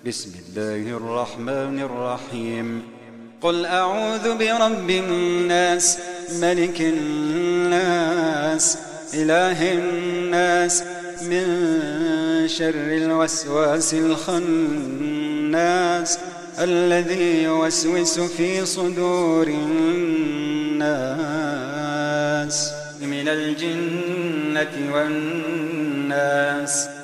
بسم الله الرحمن الرحيم. قل أعوذ برب الناس، ملك الناس، إله الناس، من شر الوسواس الخناس، الذي يوسوس في صدور الناس من الجنة والناس.